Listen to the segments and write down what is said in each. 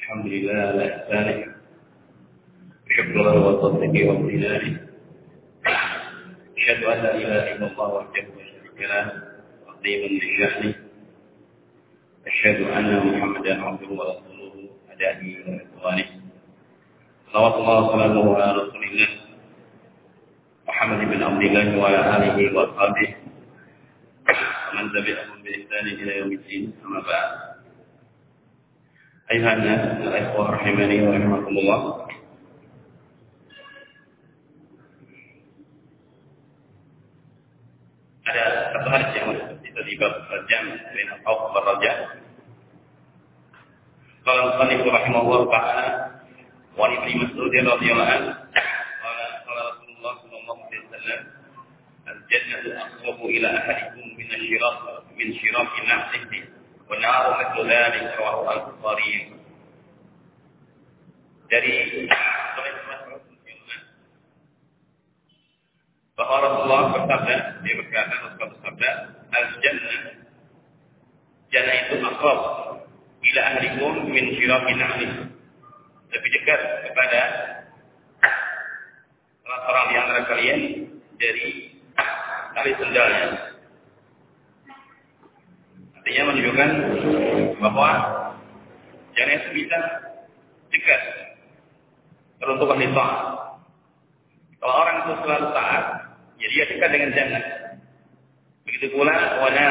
الحمد لله على إحسانه وشكره وفضله وامتنانه. أشهد أن لا إله إلا الله وحده لا شريك له عظيما لشأنه. أشهد أن محمدا عبده ورسوله هداه إلى رضوانه. صلوات الله وسلامه على رسول الله محمد بن عبد الله وعلى آله وأصحابه ومن تبعهم بإحسان إلى يوم الدين. أما بعد. Ayuhan nas, al-ikhwah rahimani wa rahimakumullah. Ada satu hadis yang kita di bab jam' bain al-khawf wal raja'. Qala al-musannif rahimahullah ta'ala wa Ibnu Mas'ud radhiyallahu anhu qala Rasulullah sallallahu alaihi wasallam al-jannatu aqrabu ila ahadikum min shiraki nafsihi wa naru mithlu dzalik rawahu al-Bukhari. Dari bahwa Rasulullah bersabda, dia berkata, Rasulullah bersabda, al-jannah, jannah itu aqrab ila ahlikum min shiraki na'li, lebih dekat kepada salah seorang di antara kalian dari tali sendalnya. Artinya menunjukkan bahwa jannah itu bisa dekat peruntukan di taat. Kalau orang itu selalu taat, ya dia dekat dengan jannah. Begitu pula wanar,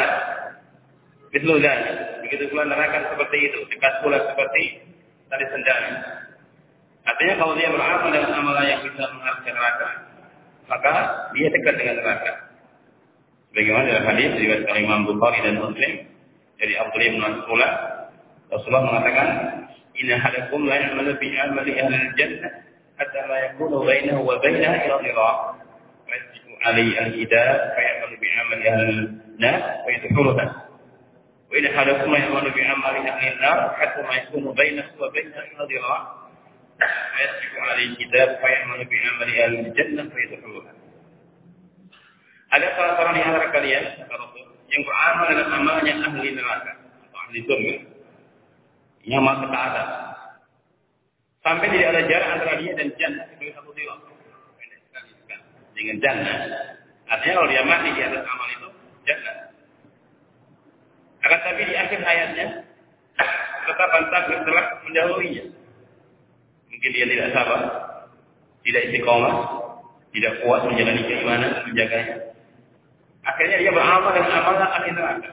begitu pula neraka seperti itu, dekat pula seperti tali sendalnya. Artinya kalau dia beramal dengan amalan yang bisa menghargai neraka, maka dia dekat dengan neraka. Bagaimana dalam hadis riwayat Imam Bukhari dan Muslim dari Abdullah bin Mas'ud, Rasulullah mengatakan, inna hadakum la ya'malu bi amali ahli al-jannah hatta ma yakunu bainahu wa bainaha ila dhira' wa yasbiqu alayhi al-kitab fa ya'malu bi amali ahli an-nar wa yadkhuluha wa inna hadakum la ya'malu bi amali ahli an-nar hatta ma yakunu bainahu wa bainaha ila dhira' wa yasbiqu alayhi al-kitab fa ya'malu bi amali ahli al-jannah wa yadkhuluha. Ada salah seorang di antara kalian yang beramal dengan amalnya ahli neraka atau ahli surga, yang masuk ke atas, sampai tidak ada jarak antara dia dan jannah sebagai satu dhira'. Dengan jannah, artinya kalau dia mati di atas amal itu jannah. Akan tapi di akhir hayatnya ketetapan takdir telah mendahulunya. Mungkin dia tidak sabar, tidak istiqomah, tidak kuat menjalani keimanan, menjaganya. Akhirnya dia beramal dengan amalan ahli neraka.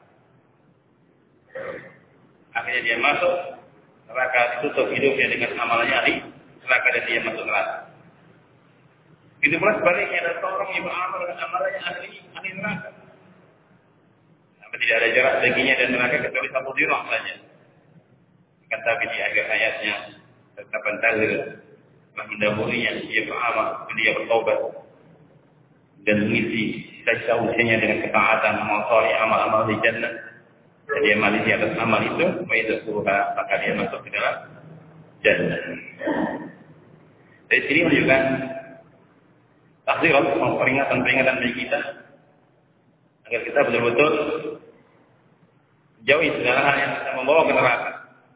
Akhirnya dia masuk neraka, ditutup hidupnya dengan amalannya ahli neraka dan dia masuk neraka. Itu pula sebaliknya, ada seorang yang beramal dengan amalannya ahli neraka. Sampai tidak ada jarak baginya dan neraka kecuali satu dhira' saja. Akan tapi di akhir hayatnya ketetapan takdir telah mendahulunya, dia beramal, dia bertobat dan mengisi sisa usianya dengan ketaatan, amal saleh, amal-amal di jannah. Dan dia mati di atas amal itu, maka dia masuk ke dalam jannah. Dari sini menunjukkan takziran, peringatan bagi kita agar kita betul-betul jauhi segala hal yang bisa membawa ke neraka.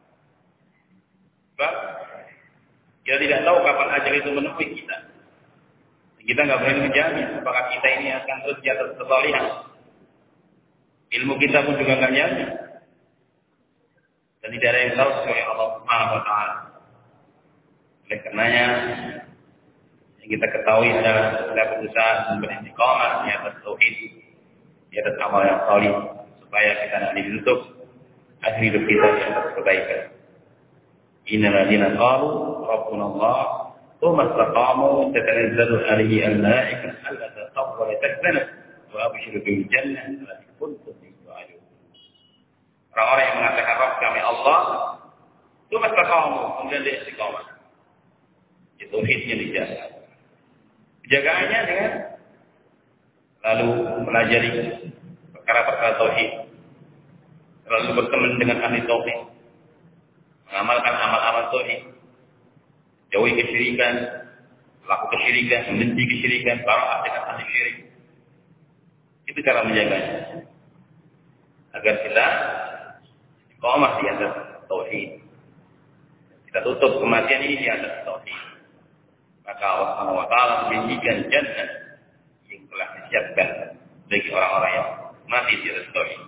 Sebab kita tidak tahu kapan ajal itu menemui kita. Kita nggak boleh menjamin apakah kita ini akan terus di atas kesalihan. Ilmu kita pun juga nggak jamin. Dan tidak ada yang tahu kecuali Allah Subhanahu wa taala. Oleh karenanya yang kita ketahui adalah kita berusaha beristiqamah di atas tauhid, di atas amal yang salih, supaya kita nanti ditutup akhir hidup kita di atas kebaikan. Innal ladzina qalu rabbuna Allah tsumma istaqamu tatanazzalu alaihi al-malaikatu alla taqwa wa takzanu wa abshiru bil jannah allati kuntum tu'adun. Orang-orang yang mengatakan Rabb kami Allah, tsumma istaqamu, kemudian dia istiqamah. Itu tauhidnya dijaga. Penjagaannya dengan lalu mempelajari perkara-perkara tauhid, lalu berteman dengan ahli tauhid, mengamalkan amal-amal tauhid, jauhi kesyirikan, laku kesyirikan, membenci kesyirikan, baraah dengan ahli syirik. Itu cara menjaganya. Agar kita istiqamah di atas tauhid. Kita tutup kematian ini di atas tauhid. Maka Allah Subhanahu wa taala menjanjikan jannah yang telah disiapkan bagi orang-orang yang mati di atas tauhid.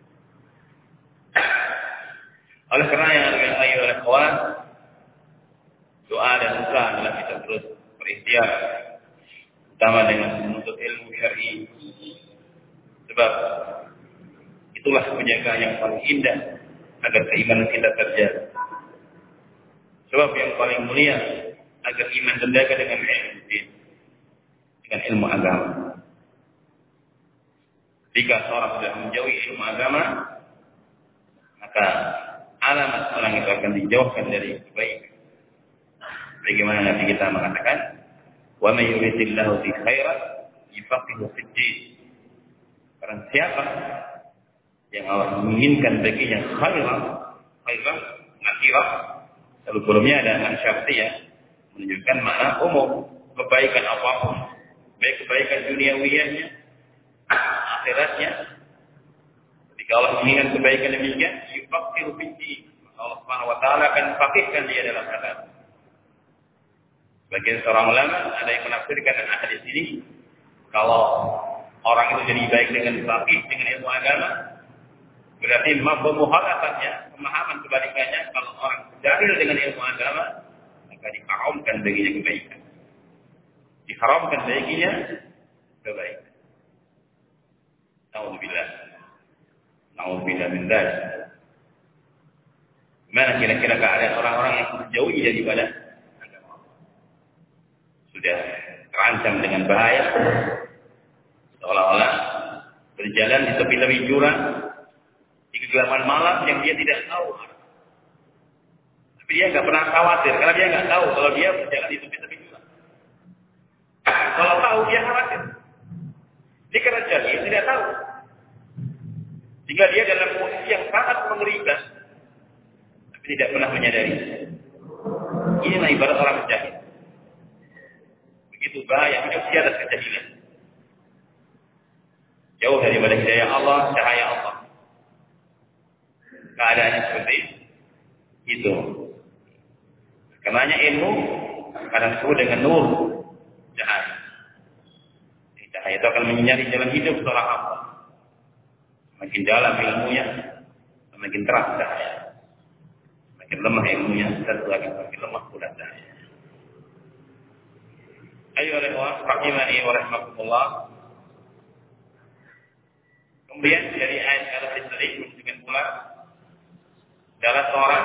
Oleh karena yang oleh kawan, doa dan usaha adalah kita terus berikhtiar, utama dengan menuntut ilmu syar'i. Sebab itulah penjagaan yang paling indah agar keimanan kita terjaga. Sebab yang paling mulia agar iman terjaga dengan ilmu din, dengan ilmu agama. Jika seorang sudah menjauhi ilmu agama, maka alamat orang itu akan dijauhkan dari kebaikan. Bagaimana Nabi kita mengatakan, "Wa may yuridillahu bi khairan yufaqihu fid din." Barang siapa yang Allah menginginkan baginya khairan nakirah, lalu sebelumnya ada mansyafiyah menunjukkan makna umum, kebaikan apapun, baik kebaikan duniawiyahnya, akhiratnya. Jika Allah menginginkan kebaikan demikian, yufaqihu fid din, Allah Subhanahu wa taala akan faqihkan dia dalam agama. Bagian seorang ulama ada yang menafsirkan hadis ini, kalau orang itu jadi baik dengan faqih, dengan ilmu agama, berarti muhalafatnya, pemahaman kebalikannya, kalau orang jahil dengan ilmu agama, maka diharamkan baginya kebaikan. Diharamkan baginya kebaikan. Nauzubillah. Nauzubillah min dzalik. Mana kira-kira keadaan orang-orang yang menjauhi daripada agama? Sudah terancam dengan bahaya, seolah-olah berjalan di tepi-tepi jurang di kegelapan malam yang dia tidak tahu. Tapi dia nggak pernah khawatir karena dia nggak tahu kalau dia berjalan di tepi-tepi jurang. Kalau tahu dia khawatir. Dia karena jahil tidak tahu. Sehingga dia dalam posisi yang sangat mengerikan, tapi tidak pernah menyadari. Inilah ibarat orang jahil. Begitu bahaya hidup di atas kejahilan. Jauh daripada hidayah Allah, cahaya Allah. Keadaannya seperti itu. Karenanya ilmu kadang disebut dengan nur, cahaya. Cahaya itu akan menyinari jalan hidup seorang hamba. Semakin dalam ilmunya, semakin terang cahaya. Semakin lemah ilmunya, semakin lemah pula cahaya. Ayo ikhwan, rahimani wa rahimakumullah. Kemudian dari ayat al-Hadis tadi menunjukkan pula adalah seorang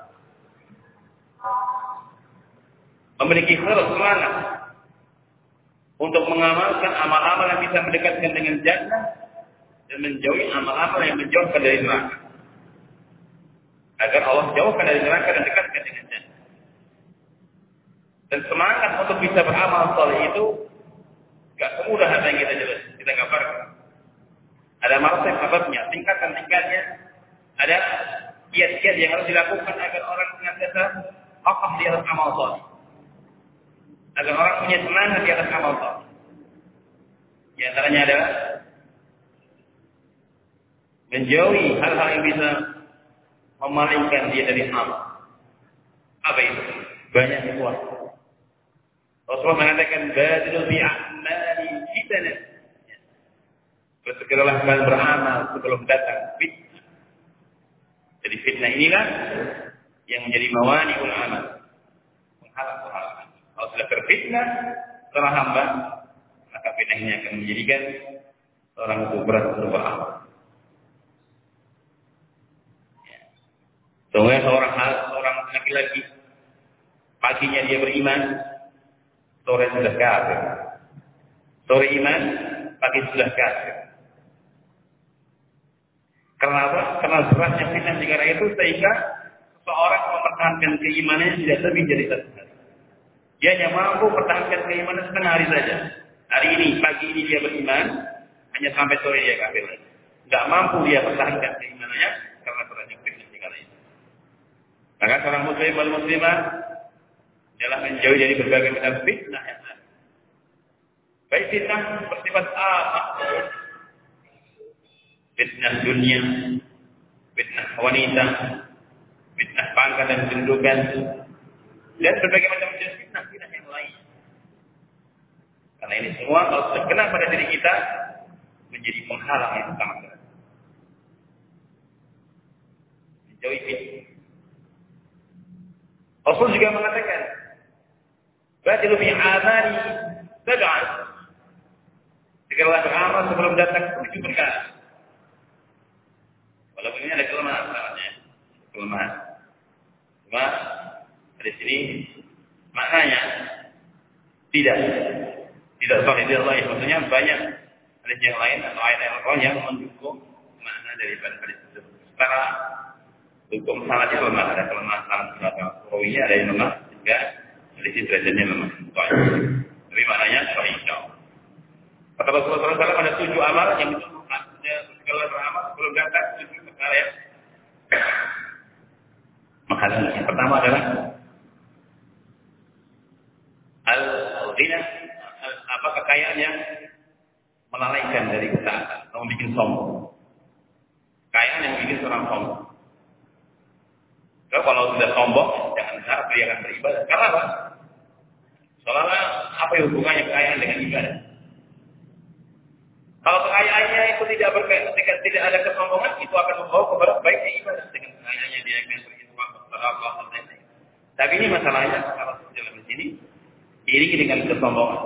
memiliki semangat untuk mengamalkan amal-amal yang bisa mendekatkan dengan jannah dan menjauhi amal-amal yang menjauhkan dari neraka. Agar Allah jauhkan dari neraka dan dekatkan dengan jannah. Dan semangat untuk bisa beramal saleh itu gak semudah apa yang kita gambarkan. Ada martabat-martabatnya, tingkatan-tingkatnya, ada kiat-kiat yang harus dilakukan agar orang senantiasa kokoh di atas amal saleh. Agar orang punya semangat di atas amal saleh. Di antaranya adalah menjauhi hal-hal yang bisa memalingkan dia dari amal. Apa itu? Banyak sesuatu. Rasulullah mengatakan badiru bi'amali fitnah. Bersegeralah kalian beramal sebelum datang fitnah. Jadi fitnah inilah yang menjadi mawani'ul amal, menghalang pahala. Kalau sudah terfitnah seorang hamba, maka fitnah ini akan menjadikan seorang itu berat untuk beramal. Sehingga seorang laki-laki paginya dia beriman, sore sudah kafir. Sore iman, pagi sudah kafir. Karena apa? Karena beratnya fitnah negara itu sehingga seorang mempertahankan keimanannya tidak lebih dari satu hari. Dia hanya mampu mempertahankan keimanan setengah hari saja. Hari ini, pagi ini dia beriman, hanya sampai sore dia kafir lagi. Tidak mampu dia pertahankan keimanannya karena beratnya fitnah negara itu. Maka seorang muslim dan muslimah adalah menjauhi dari berbagai macam fitnah yang ada. Baik fitnah bersifat apa? Fitnah dunia, fitnah wanita, fitnah perangkat dan kedudukan, dan berbagai macam jenis fitnah yang lain. Karena ini semua kalau terkena pada diri kita menjadi penghalang yang sangat berat. Menjauhi fitnah. Rasul juga mengatakan, "Badilu bi amali sab'an." Segala beramal sebelum datang 7 perkara. Walaupun ini ada kelemahan namanya. Kelemahan. Cuma di sini maknanya tidak sahih dari Allah. Maksudnya banyak hadis yang lain atau ayat-ayat Al-Quran yang mendukung makna daripada hadis itu. Secara hukum sanadnya lemah, ada kelemahan sanad rawinya, ada yang lemah, sehingga hadis ini derajatnya lemah. Tapi maknanya sahih insyaallah. Kata Rasulullah SAW ada 7 amal yang itu segala beramal sebelum datang 7 perkara yang menghalangi. Yang pertama adalah al-ghina, kekayaan yang melalaikan dari ketaatan atau membuat sombong. Kekayaan yang membuat seorang sombong. Kalau sudah sombong, jangan harap dia akan beribadah. Karena apa? Soalnya apa hubungannya kekayaan dengan ibadah? Kalau kekayaannya itu tidak ada kesombongan, itu akan membawa kepada baiknya ibadah. Dengan kekayaannya dia akan berinfak kepada Allah dan lain-lain. Tapi ini masalahnya kalau dalam di sini diiringi dengan kesombongan.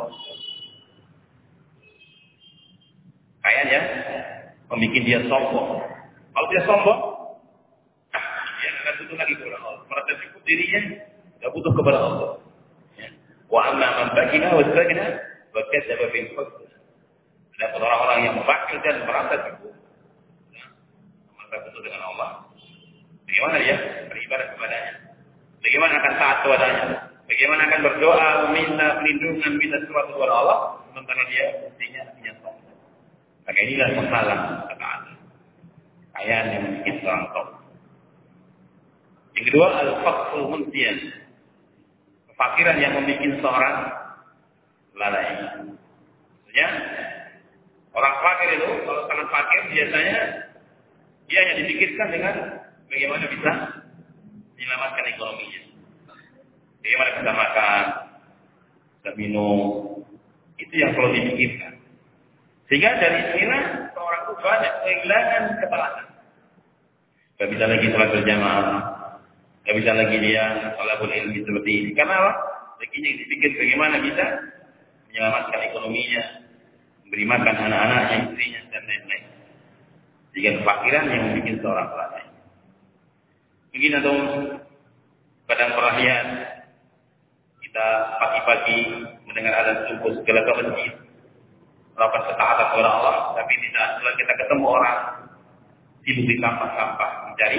Kayaknya membuat dia sombong. Kalau dia sombong, dia akan butuh lagi kepada Allah. Merasa cukup dirinya, tidak butuh kepada Allah. Wa amma man bakina wa istagna wa kadzdzaba bil husna. Ada orang-orang yang membakil dan merasa cukup. Merasa butuh dengan Allah. Bagaimana dia beribadah kepadanya? Bagaimana akan taat kepadanya? Bagaimana akan berdoa, meminta perlindungan, minta sesuatu kepada Allah, sementara dia mestinya sombong. Maka inilah penghalang ketaatan. Kekayaan yang membuat seorang sombong. Yang kedua, al-faqrul munsiyan. Kefakiran yang membuat seorang lalai. Maksudnya, orang fakir itu, kalau sangat fakir, biasanya dia hanya dipikirkan dengan bagaimana bisa menyelamatkan ekonominya. Bagaimana bisa makan, bisa minum, itu yang perlu dipikirkan. Sehingga dari sinilah seorang itu banyak kehilangan ketaatan. Gak bisa lagi sholat berjamaah, gak bisa lagi dia sholabul ilmi seperti ini. Karena apa? Rezekinya dipikir bagaimana bisa menyelamatkan ekonominya, memberi makan anak-anaknya, istrinya, dan lain-lain. Jika kefakiran yang membuat seorang lalai. Mungkin atau kadang perhatian kita pagi-pagi mendengar azan subuh segala ke masjid, melakukan ketaatan kepada Allah, tapi tidak setelah kita ketemu orang sibuk di sampah-sampah mencari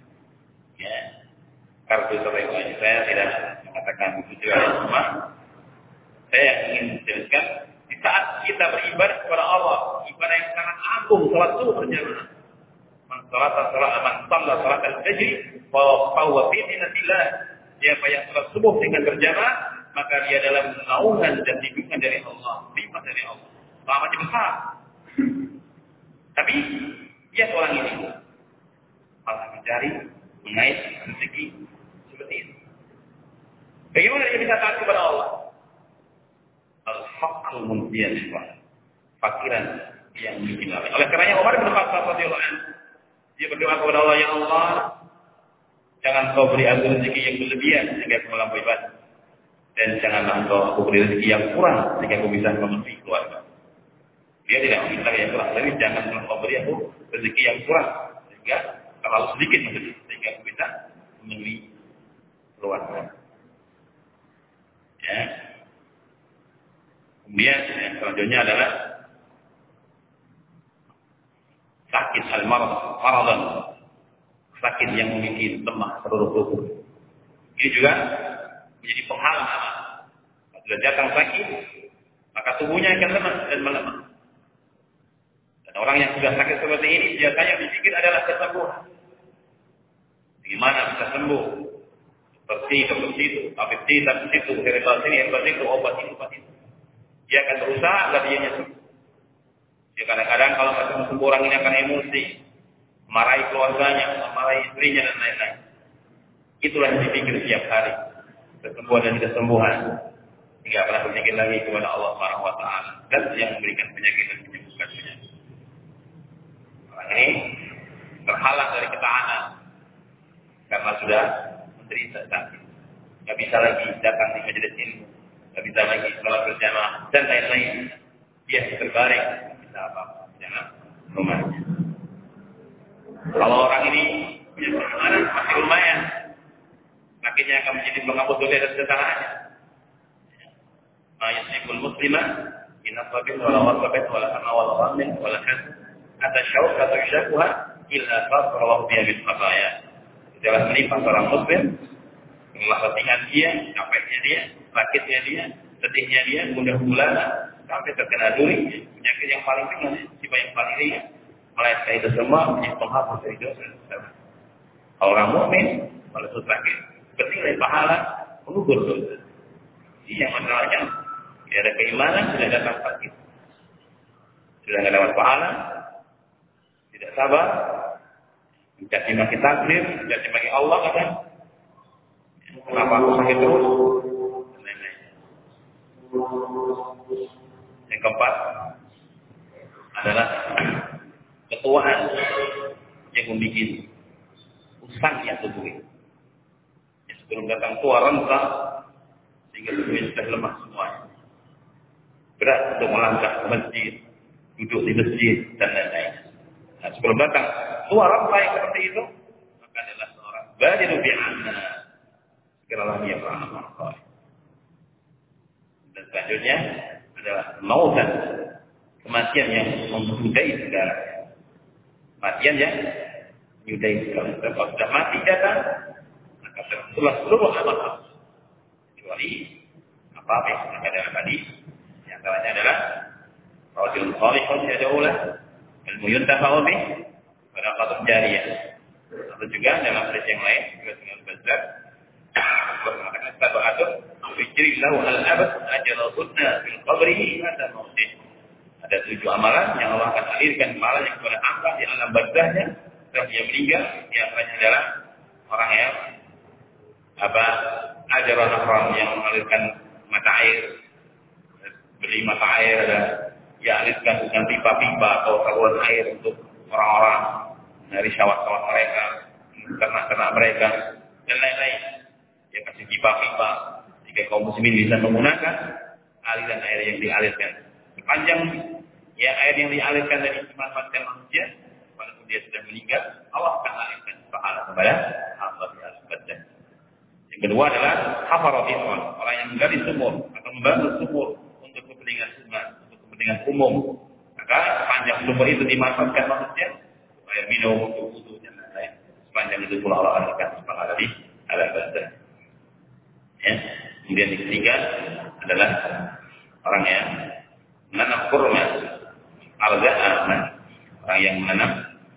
kartu terbaik. Saya tidak mengatakan itu cuma saya ingin menjelaskan di saat kita beribadah kepada Allah, ibadah yang sangat agung, salat subuh berjamaah. Man salat al-fajr fa huwa fi dinatillah. Siapa yang salat subuh dengan berjamaah, maka dia dalam naungan dan bimbingan dari Allah, nikmat dari Allah. Selamatnya besar. Tapi dia seorang ini malah mencari, mengait rezeki seperti itu. Bagaimana dia bisa taat kepada Allah? Al-faqrul munsiyan, fakiran yang bikin lalai. Oleh karenanya Umar bin Khattab radhiyallahu anhu dia berdoa kepada Allah, ya Allah, jangan kau beri aku rezeki yang berlebihan sehingga aku melampaui batas, dan janganlah aku beri rezeki yang kurang sehingga aku bisa memenuhi keluarga. Dia tidak meminta yang kurang, tapi jangan kau beri aku rezeki yang kurang sehingga terlalu sedikit sehingga aku bisa memenuhi keluarga. Ya. Kemudian yang selanjutnya adalah sakit al-maradan, sakit yang memiliki lemah seluruh tubuh. Ini juga menjadi penghalang amal. Apabila datang sakit, maka tubuhnya akan lemah dan melemah. Dan orang yang sudah sakit seperti ini biasanya dipikir adalah kesembuhan. Bagaimana bisa sembuh? Seperti itu, tabib itu, herbal sini, herbal itu, obat itu. Dia akan berusaha agar dia sembuh. Ya, kadang-kadang kalau ketemu sembuh orang ini akan emosi, marahi keluarganya, marahi istrinya dan lain-lain. Itulah yang dipikir setiap hari. Kesembuhan dan kesembuhan. Tidak pernah berpikir lagi kepada Allah Subhanahu wa taala dan yang memberikan penyakit dan menyembuhkan penyakit. Orang ini terhalang dari ketaatan karena sudah menderita sakit. Tidak bisa lagi datang di majelis ilmu, tidak bisa lagi sholat berjamaah dan lain-lain. Dia terbaring, bisa apa-apa jangan rumahnya. Kalau orang ini punya keimanan masih lumayan, akhirnya akan menjadi penghapus dosa dan kesalahannya. Yusriful muslimah inasabin wala wasabin wala sama wala wamin wala khas atas syawk atau syakuha illa fasrawahu biya bil khataya. Tidaklah menimpa seorang muslim setelah latihan dia, capeknya dia, sakitnya dia, sedihnya dia, mudah-mudahan sampai terkena duri, penyakit yang paling ringan, sifat yang paling ringan. Melainkan itu semua menjadi penghapus dari dosa. Orang mukmin kalau sudah sakit bernilai pahala mengukur dosa. Ini yang masalahnya tidak ada keimanan, sudah datang sakit, sudah tidak dapat pahala, tidak sabar, mencaci maki takdir, mencaci maki Allah kata, kenapa aku sakit terus? Dan lain-lain. Yang keempat adalah ketuaan yang membuat usang yang tubuh ini. Sebelum datang tua renta sehingga tubuhnya sudah lemah semuanya. Berat untuk melangkah ke masjid, duduk di masjid dan lain-lain. Nah, sebelum datang tua renta yang seperti itu, maka adalah seorang badiru bi'anna. Segeralah dia beramal saleh. Dan selanjutnya adalah mautan, kematian yang menyudahi segala. Kematian yang menyudahi segala. Kalau sudah mati datang, maka tertulah seluruh amal. Kecuali apa yang kita dalam tadi, yang antaranya adalah rajul salihun yad'ulah, ilmu yuntafa'u bih, sadaqatun jariyah. Atau juga dalam hadis yang lain juga dengan Bazzar mengatakan sab'atun yujrillahu al-abad ajrahunna fil qabrihi hatta mautih. Ada 7 amalan yang Allah akan alirkan pahalanya kepada hamba di alam barzahnya setelah dia meninggal. Di antaranya adalah orang yang ajaran orang yang mengalirkan mata air, beli mata air, dan dia alirkan dengan pipa-pipa atau saluran air untuk orang-orang dari syawat-syawat mereka, ternak-ternak mereka, dan lain-lain. Dia kasih pipa-pipa jika kaum muslimin bisa menggunakan aliran air yang dialirkan. Sepanjang ya air yang dialirkan dari dimanfaatkan manusia, walaupun dia sudah meninggal, Allah akan alirkan pahala kepada hamba di alam barzah. Yang kedua adalah hafarotifon, orang yang menggali sumur atau membangun sumur untuk kepentingan umat, untuk kepentingan umum. Maka sepanjang sumur itu dimanfaatkan manusia, air minum, untuk wudu dan lain-lain. Sepanjang itu pula Allah alirkan pahala di alam barzah. Ya. Kemudian yang ketiga adalah orang yang menanam kurma, aman, orang yang menanam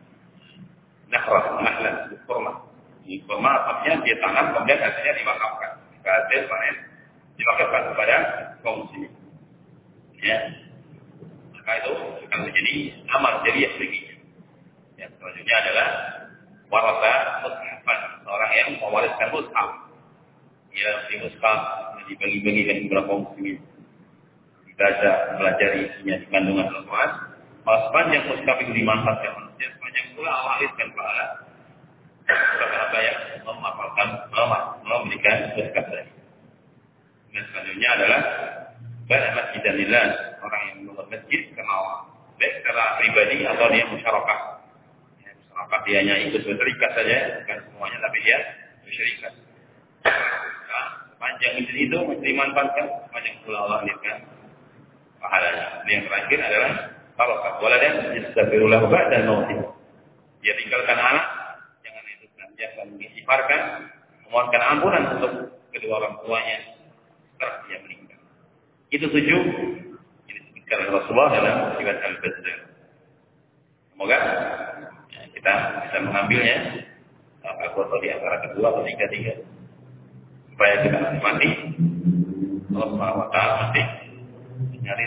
nakhlah, kurma. Di kurma artinya dia tanam kemudian hasilnya diwakafkan. Hasil panen diwakafkan kepada kaum muslimin. Ya, maka itu akan menjadi amal jariah baginya. Yang selanjutnya adalah warasa mushafan, seorang yang mewariskan mushaf. Dia di mushaf dibagi-bagikan kepada kaum muslimin. Dibaca, pelajari isinya di kandungan Al-Quran. Kalau sepanjang mushaf itu dimanfaatkan manusia, sepanjang pula Allah alirkan pahala. Sahabat yang memapalkan, memberikan mushaf tadi. Dan selanjutnya adalah bana masjidanillah, orang yang membuat masjid karena Allah, baik secara pribadi atau dia musyarakah. Ya, musyarakah dia hanya ikut berserikat saja, bukan semuanya, tapi dia berserikat. Nah, sepanjang itu mesti dimanfaatkan, sepanjang pula Allah alirkan pahalanya. Yang terakhir adalah kalau waladan yastaghfirullah ba'da mautih. Dia tinggalkan anak, jangan itu senantiasa mengistighfarkan, memohonkan ampunan untuk kedua orang tuanya setelah dia meninggal. Itu 7 ini disebutkan oleh Rasulullah dalam riwayat Al-Bazzar. Semoga ya, kita bisa mengambilnya atau di antara kedua atau tiga supaya kita mati Allah Subhanahu wa taala mati nyari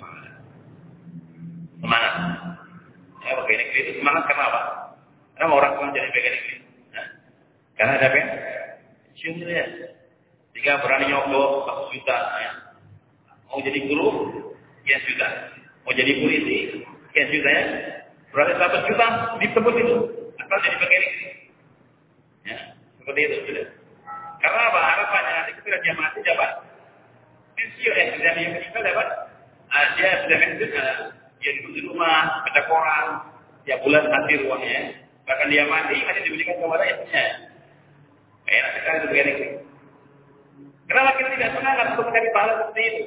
semangat. Ya, pegawai negeri itu semangat karena apa? Karena orang tua jadi pegawai negeri. Nah, karena ada apa? Cium dia. Jika berani nyogok 1 juta, ya. Mau jadi guru, sekian juta. Mau jadi polisi, sekian juta ya. Berarti 1 juta disebut itu. Asal jadi begini. Ya, seperti itu sudah. Karena apa? Harapannya nanti ketika dia mati dapat pensiun ya. Sudah yang meninggal dapat. Dia sudah pensiun, dia duduk di rumah, baca koran, tiap bulan nanti uangnya. Bahkan dia mati, masih diberikan kepada istrinya. Enak sekali itu begini. Kenapa kita tidak semangat untuk mencari pahala seperti itu?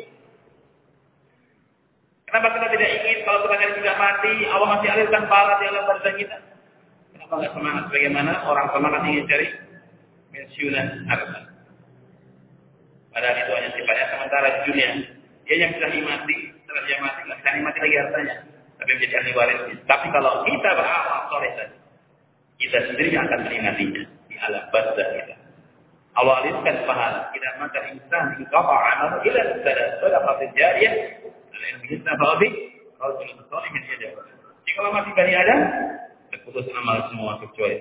Kenapa kita tidak ingin kalau kita sudah mati, Allah masih alirkan pahala di alam barzah kita? Kenapa tidak semangat? Bagaimana orang semangat ingin cari pensiunan harta? Padahal itu hanya sifatnya sementara di dunia. Dia yang sudah mati, setelah dia mati, nggak bisa nikmati lagi hartanya. Tapi menjadi ahli waris. Tapi kalau kita beramal soleh tadi, kita sendiri akan menikmatinya di alam barzah kita. Allah alirkan pahala. Tidak maka insan ingkapa amal ila sadaqatin jariyah. Lain begitu babi, kalau belum soleh dia jawab. Jika masih Bani Adam, terputus amal semua kecuali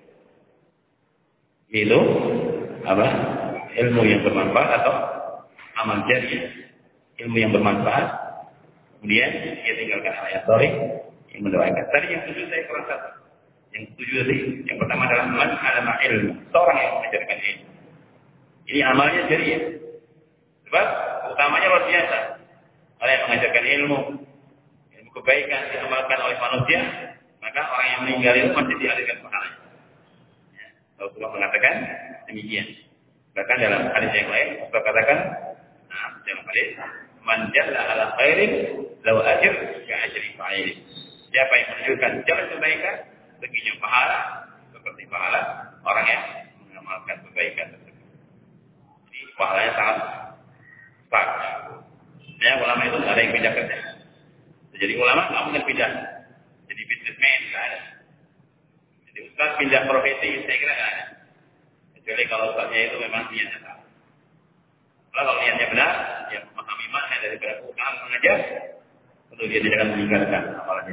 3. Yaitu apa? Ilmu yang bermanfaat atau amal jariyah. Ilmu yang bermanfaat. Kemudian dia tinggalkan ayat sorry yang mendoakan. Tadi yang 7 saya kurang 1. Yang 7 tadi, yang pertama adalah man alama ilmu, seorang yang mengajarkan ilmu. Ini amalnya jariyah. Sebab utamanya luar biasa. Orang yang mengajarkan ilmu kebaikan diamalkan oleh manusia, maka orang yang meninggal itu masih dialirkan pahalanya. Ya, Rasulullah mengatakan demikian. Bahkan dalam hadis yang lain, Rasulullah katakan, dalam hadis, man jalla ala khairin law ajr ka ajri fa'il. Siapa yang menunjukkan jalan kebaikan, baginya pahala seperti pahala orang yang mengamalkan kebaikan tersebut. Jadi pahalanya sangat besar. Ya, ulama itu tidak ada yang pindah kerja. Jadi ulama nggak mungkin pindah. Jadi businessman nggak ada. Jadi ustaz pindah profesi, saya kira nggak ada. Kecuali kalau ustaznya itu memang niatnya salah. Kalau niatnya benar, dia memahami makna daripada usaha mengajar, tentu dia tidak akan meninggalkan amalannya.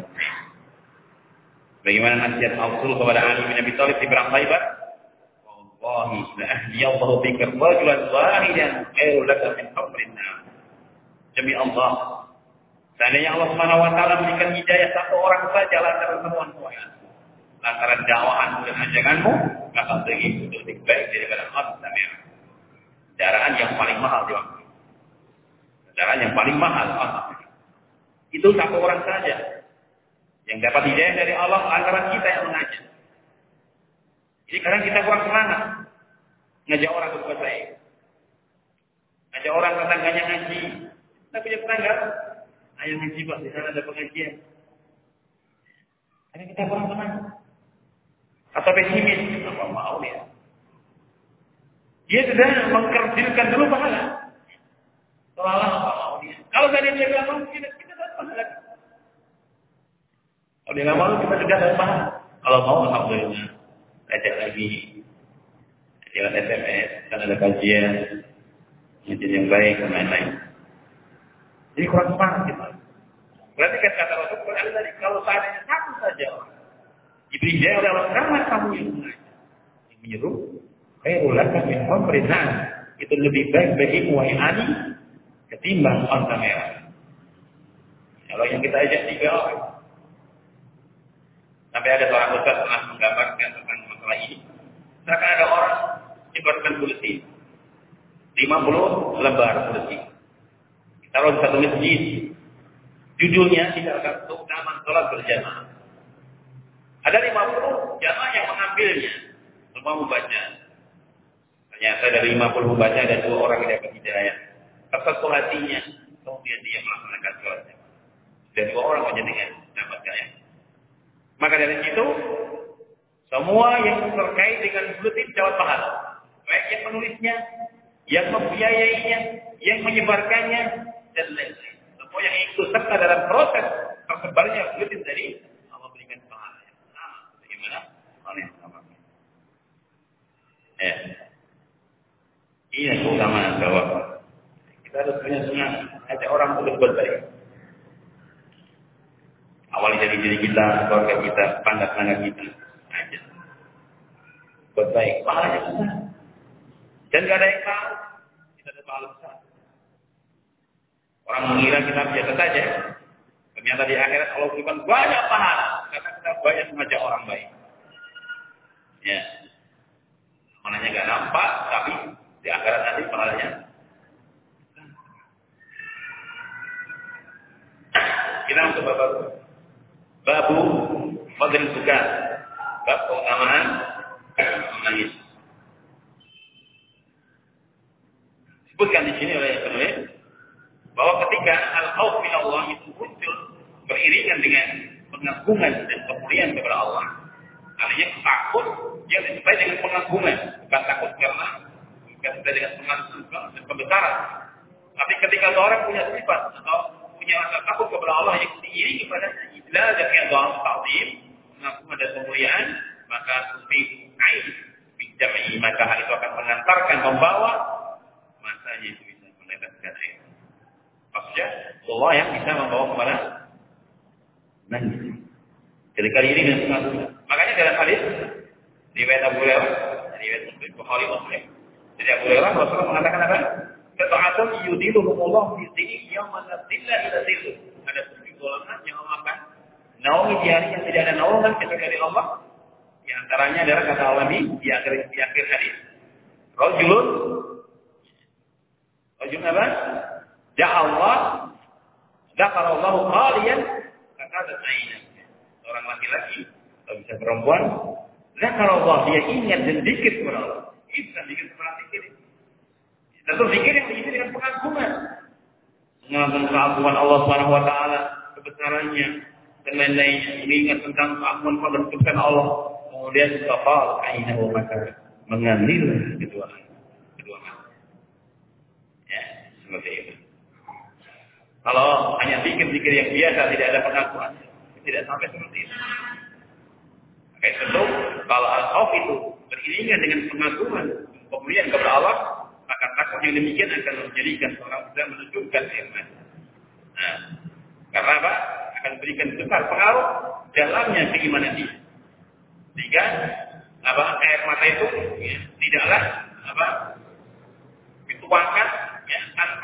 Bagaimana nasihat Rasul kepada Ali bin Abi Thalib di perang Khaibar? Wallahi la ahdiyallahu bika rajulan wahidan khairul laka min humrin na'am. Demi Allah, seandainya Allah Subhanahu wa taala memberikan hidayah 1 orang saja lantaran seruan Tuhan, lantaran dakwahan dan ajakanmu, maka itu lebih baik daripada harta merah. Kendaraan yang paling mahal di waktu. Kendaraan yang paling mahal. Itu 1 orang saja yang dapat hidayah dari Allah antara kita yang mengajar. Jadi kadang kita kurang semangat ngajak orang berbuat baik, ngajak orang tetangganya ngaji. Kita punya tetangga, ayo ngaji Pak, di sana ada pengajian. Karena kita kurang semangat. Atau pesimis, apa mau ya? Dia sudah mengkerdilkan dulu pahala. Seolah-olah apa mau dia? Kalau tadi dia nggak mau, kita dapat pahala. Kalau dia nggak mau, kita juga dapat pahala. Kalau mau, alhamdulillah, ajak lagi. Lewat SMS, kan ada kajian, ngajian yang baik dan lain-lain. Jadi kurang semangat kita. Berarti kan kata Rasulullah tadi, kalau seandainya 1 saja orang diberi hidayah oleh Allah, karena kamu yang mengajar, yang menyuruh, khairul laka min humrin na'am. Itu lebih baik bagimu wahai Ali ketimbang unta merah. Kalau yang kita ajak 3 orang. Sampai ada seorang ustaz pernah menggambarkan tentang masalah ini. Misalkan ada orang menyebarkan buletin 50 lembar buletin. Taruh di satu masjid, judulnya tidak akan keutamaan sholat berjamaah. Ada 50 jamaah yang mengambilnya, semua membaca. Ternyata dari 50 membaca ada 2 orang yang dapat hidayah. Tersentuh hatinya, kemudian dia melaksanakan sholatnya. Dan 2 orang menjadikan dapat hidayah. Maka dari situ, semua yang terkait dengan buletin dapat pahala. Baik yang menulisnya, yang membiayainya, yang menyebarkannya, dan lain-lain. Semua yang ikut serta dalam proses tersebarnya buletin tadi, Allah berikan pahala yang sama. Bagaimana? Pahala yang sama. Ini keutamaan bahwa kita harus punya semangat. Ada orang untuk berbuat baik. Awalnya dari diri kita, keluarga kita, tangga-tangga kita. Aja. Buat baik. Pahalanya besar. Dan nggak ada yang tahu. Kita ada pahala besar. Orang mengira kita biasa saja. Ternyata di akhirat Allah berikan banyak pahala. Karena kita banyak mengajak orang baik. Ya. Mananya nggak nampak, tapi di akhirat nanti pahalanya. Kita masuk babu fadil buka. Bab keutamaan menangis. Disebutkan di sini oleh penulis bahwa ketika al-khauf min Allah itu muncul beriringan dengan pengagungan dan kemuliaan kepada Allah. Artinya takut yang disertai dengan pengagungan, bukan takut karena bukan disertai dengan pengagungan dan kebesaran. Tapi ketika seorang punya sifat atau punya rasa takut kepada Allah yang diiringi pada ijlal dan i'dham ta'zim, pengagungan dan kemuliaan, maka tufiqu ain bijam'i, maka hal itu akan mengantarkan membawa masanya itu bisa meneteskan air. Maksudnya Allah yang bisa membawa kepada nangis. Ketika ini dengan pengagungan. Makanya dalam hadis riwayat Abu Hurairah, riwayat Muslim, Bukhari Muslim. Jadi Abu Hurairah Rasulullah mengatakan apa? Ta'atun yudiluhumullah fi dhilli yawma la dhilla illa dhilluh. Ada 7 golongan yang Allah akan naungi di hari yang tidak ada naungan kecuali dari Allah. Di antaranya adalah kata Allah di akhir hadis. Rajulun apa? Ja'allah Zakarallahu khaliyan kakadat aina. Orang laki-laki atau bisa perempuan, zakarallah, dia ingat dan zikir kepada Allah. Itu zikir kepada zikir. Tentu zikir yang diisi dengan pengagungan. Mengagung keagungan Allah Subhanahu wa taala, kebesarannya dan lain-lainnya. Mengingat tentang keagungan kebesaran Allah. Kemudian tafal ainahu, maka mengalir kedua mata. Ya, seperti itu. Kalau hanya zikir-zikir yang biasa tidak ada pengakuan, tidak sampai seperti itu. Maka tentu kalau al-khauf itu beriringan dengan pengakuan, kemuliaan kepada Allah, maka takut yang demikian akan menjadikan seorang bisa menunjukkan iman. Nah, karena apa? Akan berikan besar pengaruh dalamnya keimanan dia. Sehingga air mata itu ya, tidaklah dituangkan ya,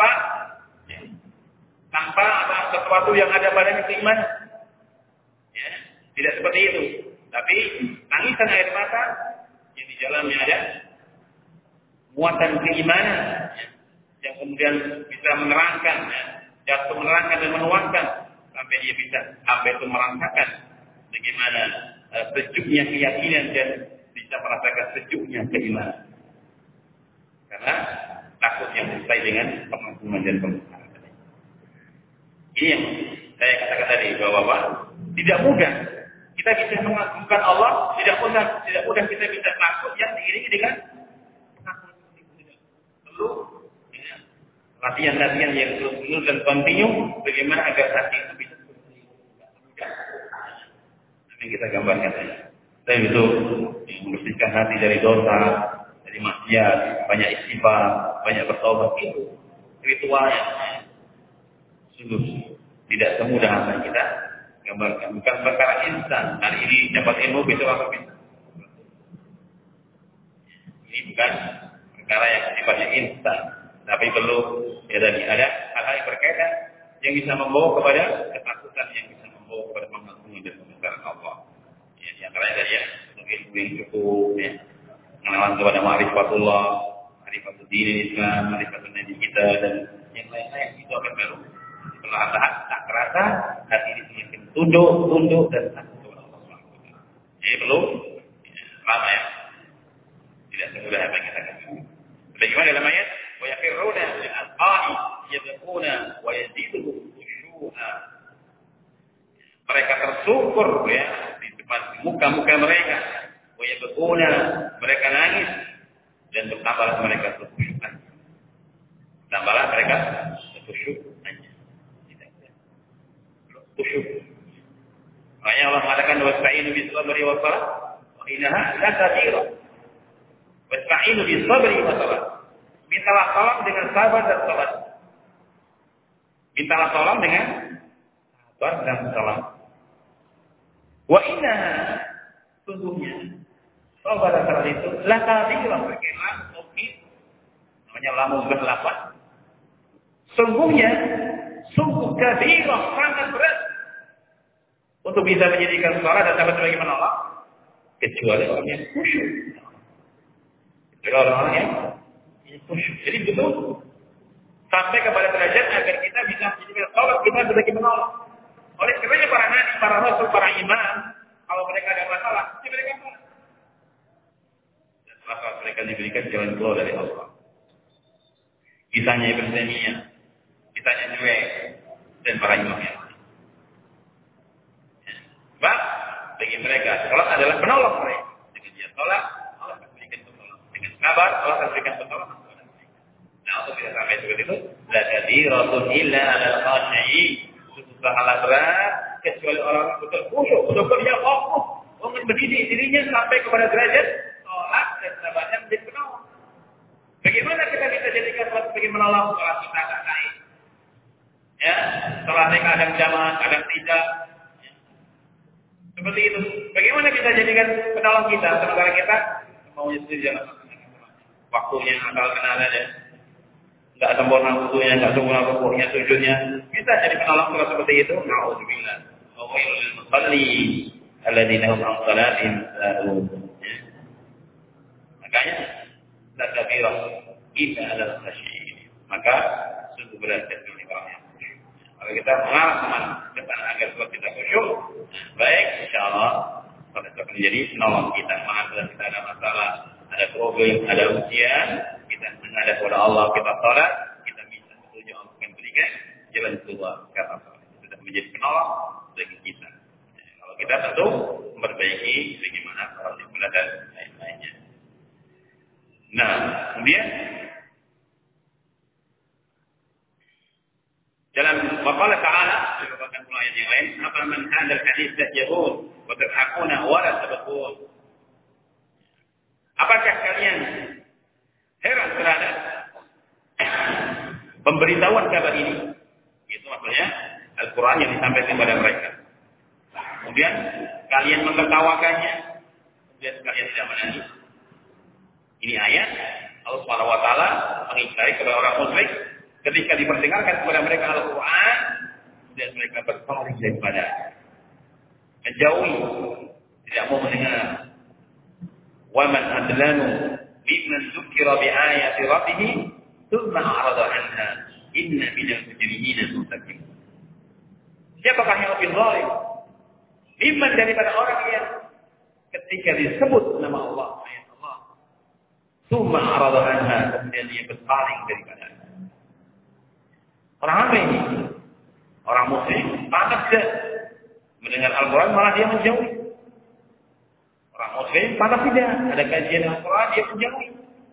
tanpa sesuatu yang ada padanya keimanan. Ya, tidak seperti itu. Tapi tangisan air mata yang di dalamnya ada muatan keimanan ya, yang kemudian bisa menerangkan, jatuh menerangkan dan menuangkan sampai dia bisa itu merasakan bagaimana sejuknya keyakinan dan bisa merasakan sejuknya keimanan. Karena takut yang sesuai dengan pengagungan dan pembesaran. Ini yang saya katakan tadi bahwa tidak mudah kita bisa mengagungkan Allah, tidak mudah kita bisa takut yang diiringi dengan pengagungan. Perlu ya, latihan-latihan yang terus dan kontinu bagaimana agar hati itu bisa mudah. Ini kita gambarkan saja. Saya itu membersihkan hati dari dosa, dari maksiat, banyak istighfar, banyak bertaubat, itu ritualnya. Sungguh tidak semudah apa yang kita gambarkan. Bukan perkara instan. Hari ini dapat ilmu, besok apa bisa. Ini bukan perkara yang sifatnya instan. Tapi perlu ya tadi ada hal-hal yang berkaitan yang bisa membawa kepada ketakutan, yang bisa membawa kepada pengagungan dan pembesaran Allah. Ya, di antaranya tadi ya, ilmu yang cukup, ya, mengenal kepada ma'rifatullah, ma'rifatul dini Islam, ma'rifatul nabi kita dan yang lain-lain itu akan baru. Perlahan-lahan tak kerasa hati ini semakin tunduk dan takut kepada Allah SWT. Jadi perlu lama ya, tidak semudah apa yang kita katakan. Bagaimana dalam ayat? Wa yaqirruna bil alqa'i yabquna wa yaziduhum khushu'a. Mereka tersyukur ya di depan muka-muka mereka. Wa yabquna, mereka nangis dan bertambahlah mereka khusyukan. Tambahlah mereka khusyuk. Khusyuk. Makanya Allah mengatakan wasta'inu bis-sabri was-salah wa innaha lakabiirah. Wasta'inu bis-sabri was-salah. Mintalah tolong dengan sabar dan salat. Mintalah tolong dengan sabar dan salat. Wa innaha, sungguhnya sabar dan salat itu lakabiirah, berkaitan tauhid Makanya lamu berlapan. Sungguh kabirah, sangat berat untuk bisa menjadikan salat dan dapat sebagai menolak, kecuali orang yang khusyuk. Kecuali orang-orang yang khusyuk. Jadi betul sampai kepada derajat agar kita bisa menjadikan salat kita sebagai menolak. Oleh kerana para nabi, para rasul, para imam, kalau mereka ada masalah, mereka salat. Dan masalah mereka diberikan jalan keluar dari Allah. Kisahnya Ibn Taimiyah, kisahnya Juwayr dan para imam yang lain. Sebab bagi mereka salat adalah penolong mereka. Dengan dia salat, Allah akan berikan pertolongan. Dengan sabar, Allah akan berikan pertolongan. Nah, untuk tidak sampai seperti itu, la kadiratun illa 'alal khashi'in. Pahala berat kecuali orang betul khusyuk, betul dia fokus untuk mendidik dirinya sampai kepada derajat salat dan sabarnya menjadi penolong. Bagaimana kita bisa jadikan salat sebagai menolong salat kita tak naik? Ya, salat mereka kadang jamaah, kadang tidak. Ya. Seperti itu. Bagaimana kita jadikan penolong kita sementara kita maunya sendiri jalan waktunya asal kenal aja. Tidak sempurna wudunya, tidak sempurna rukuknya, sujudnya. Bisa jadi penolong kalau seperti itu. Na'udzubillah. Wa wailul lil musallin alladzina hum 'an salatihim sahun. Makanya la kabirah illa 'alal khashi'in. Maka sungguh berat bagi orang yang khusyuk. Kalau kita mengarah kemana depan agar salat kita khusyuk, baik insyaallah salat akan menjadi penolong kita. Manakala kita ada masalah, ada problem, ada ujian, kita menghadap kepada Allah, kita salat, kita minta petunjuk Allah akan berikan jalan keluar karena salat itu sudah menjadi penolong bagi kita. Kalau kita tentu memperbaiki bagaimana salat ibadah dan lain-lainnya. Nah, kemudian dalam waqala ta'ala merupakan ayat yang lain, apa man hadzal hadits tajabun wa tadhakuna wa la tabqun. Apakah kalian heran terhadap pemberitahuan kabar ini? Itu maksudnya Al-Quran yang disampaikan kepada mereka. Kemudian kalian mentertawakannya, kemudian kalian tidak menangis. Ini ayat Allah Subhanahu wa taala mengingkari kepada orang musyrik ketika diperdengarkan kepada mereka Al-Quran, kemudian mereka berpaling daripada, menjauhi, tidak mau mendengar. وَمَنْ أَظْلَمُ مِمَّنْ ذُكِّرَ بِآيَاتِ رَبِّهِ ثُمَّ أَعْرَضَ عَنْهَا إِنَّ مِنَ الْمُجْرِمِينَ مُنتَقِمُونَ. Siapakah yang lebih zalim? Mimman daripada orang yang ketika disebut nama Allah, ayat Allah, ثُمَّ أَعْرَضَ عَنْهَا, kemudian dia berpaling daripada. Orang apa ini? Orang muslim, pantas dia mendengar Al-Quran malah dia menjauhi. Orang muslim pantas tidak ada kajian Al-Quran dia menjauhi.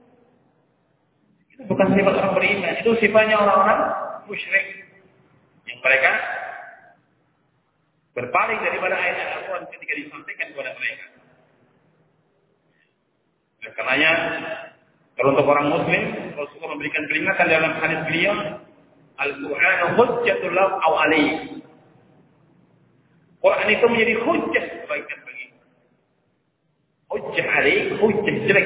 Itu bukan sifat orang beriman, itu sifatnya orang-orang musyrik yang mereka berpaling daripada ayat Al-Quran ketika disampaikan kepada mereka. Oleh karenanya, kalau untuk orang muslim, Rasulullah memberikan peringatan dalam hadis beliau, Al-Quran hujjatul lahu aw alayhi. Quran itu menjadi hujjah kebaikan bagi. Hujjah alaih, hujjah jelek.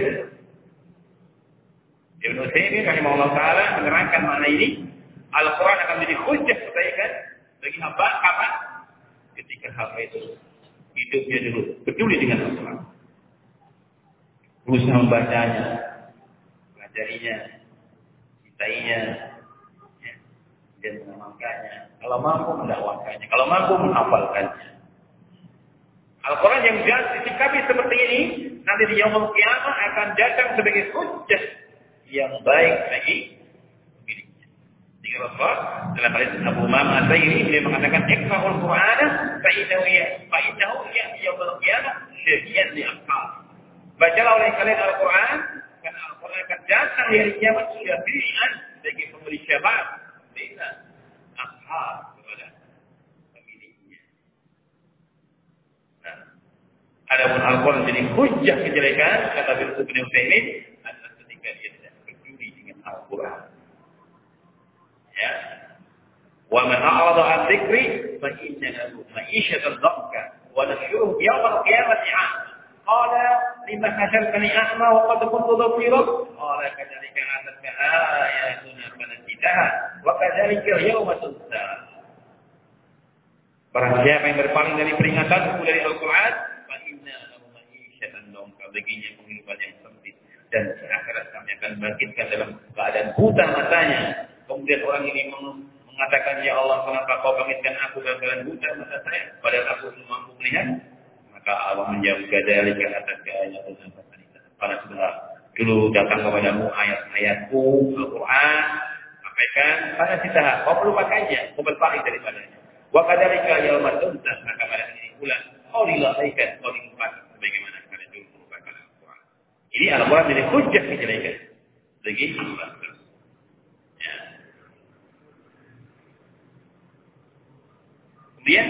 Ibn Utsaimin rahimahullah ta'ala menerangkan makna ini. Al-Quran akan menjadi hujjah kebaikan bagi hamba kapan? Ketika hamba itu hidupnya dulu peduli dengan Al-Quran, berusaha membacanya, mengajarinya, cintainya, ya, dan mengamalkannya. Kalau mampu mendakwahkannya, kalau mampu menghafalkannya. Al-Quran yang jelas disikapi seperti ini, nanti di yaumul qiyamah akan datang sebagai hujjah yang baik bagi pemiliknya. Jika Rasulullah dalam hadis Abu Umamah Al-Baihaqi beliau mengatakan, "Iqra'ul Qur'ana fa'innahu ya'ti yaumul qiyamah syafi'an li ashab." Bacalah oleh kalian Al-Quran, karena Al-Quran akan datang di hari kiamat syafi'an bagi pemilik syafaat, bina ashab. Adapun Al-Quran jadi hujjah kejelekan, kata Ibnu Utsaimin, adalah ketika dia tidak peduli dengan Al-Quran. Ya. Wa man a'rada 'an dzikri fa inna lahu ma'isyatan dhanka wa nahsyuruhu yawmal qiyamati a'ma. Qala lima hashartani a'ma wa qad kuntu basira? Qala kadzalika atatka ayatuna fanasitaha wa kadzalika yauma tunsa. Barang siapa yang berpaling dari peringatanku dari Al-Quran, fa inna lahu ma'isyatan dongka, baginya kehidupan yang sempit, dan di akhirat kami akan bangkitkan dalam keadaan buta matanya. Kemudian orang ini mengatakan, ya Allah, kenapa kau bangkitkan aku dalam keadaan buta mata saya, padahal aku mampu melihat? Maka Allah menjawab, kadzalika atatka ayatuna fanasitaha. Karena sudah dulu datang kepadamu ayat-ayatku Al-Quran, sampaikan fanasitaha, kau melupakannya, kau berpaling daripadanya. Wa kadzalika yauma tunsa, maka pada hari ini pula kau dilalaikan, kau dilupakan sebagaimana kalian dulu melupakan Al-Quran. Ini Al-Quran jadi hujjah kejelekan bagi umat. Ya. Kemudian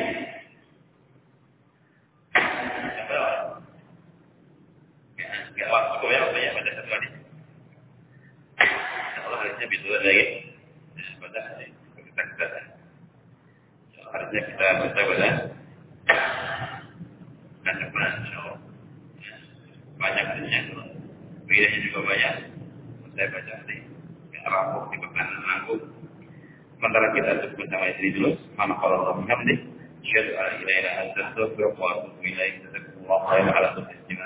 ya, waktu ya pada satu hari. Allah harusnya biduan lagi. Pada hari kita harusnya kita baca pada depan, banyak hadisnya, bedanya juga banyak. Saya baca di Arafah di kanan Lampung. Sementara kita cukup bersama istri dulu. Subhanallah, alhamdulillah. Syahadu an la ilaha illa anta, astaghfiruka wa atubu ilaik. Jazakumullahu khairan ala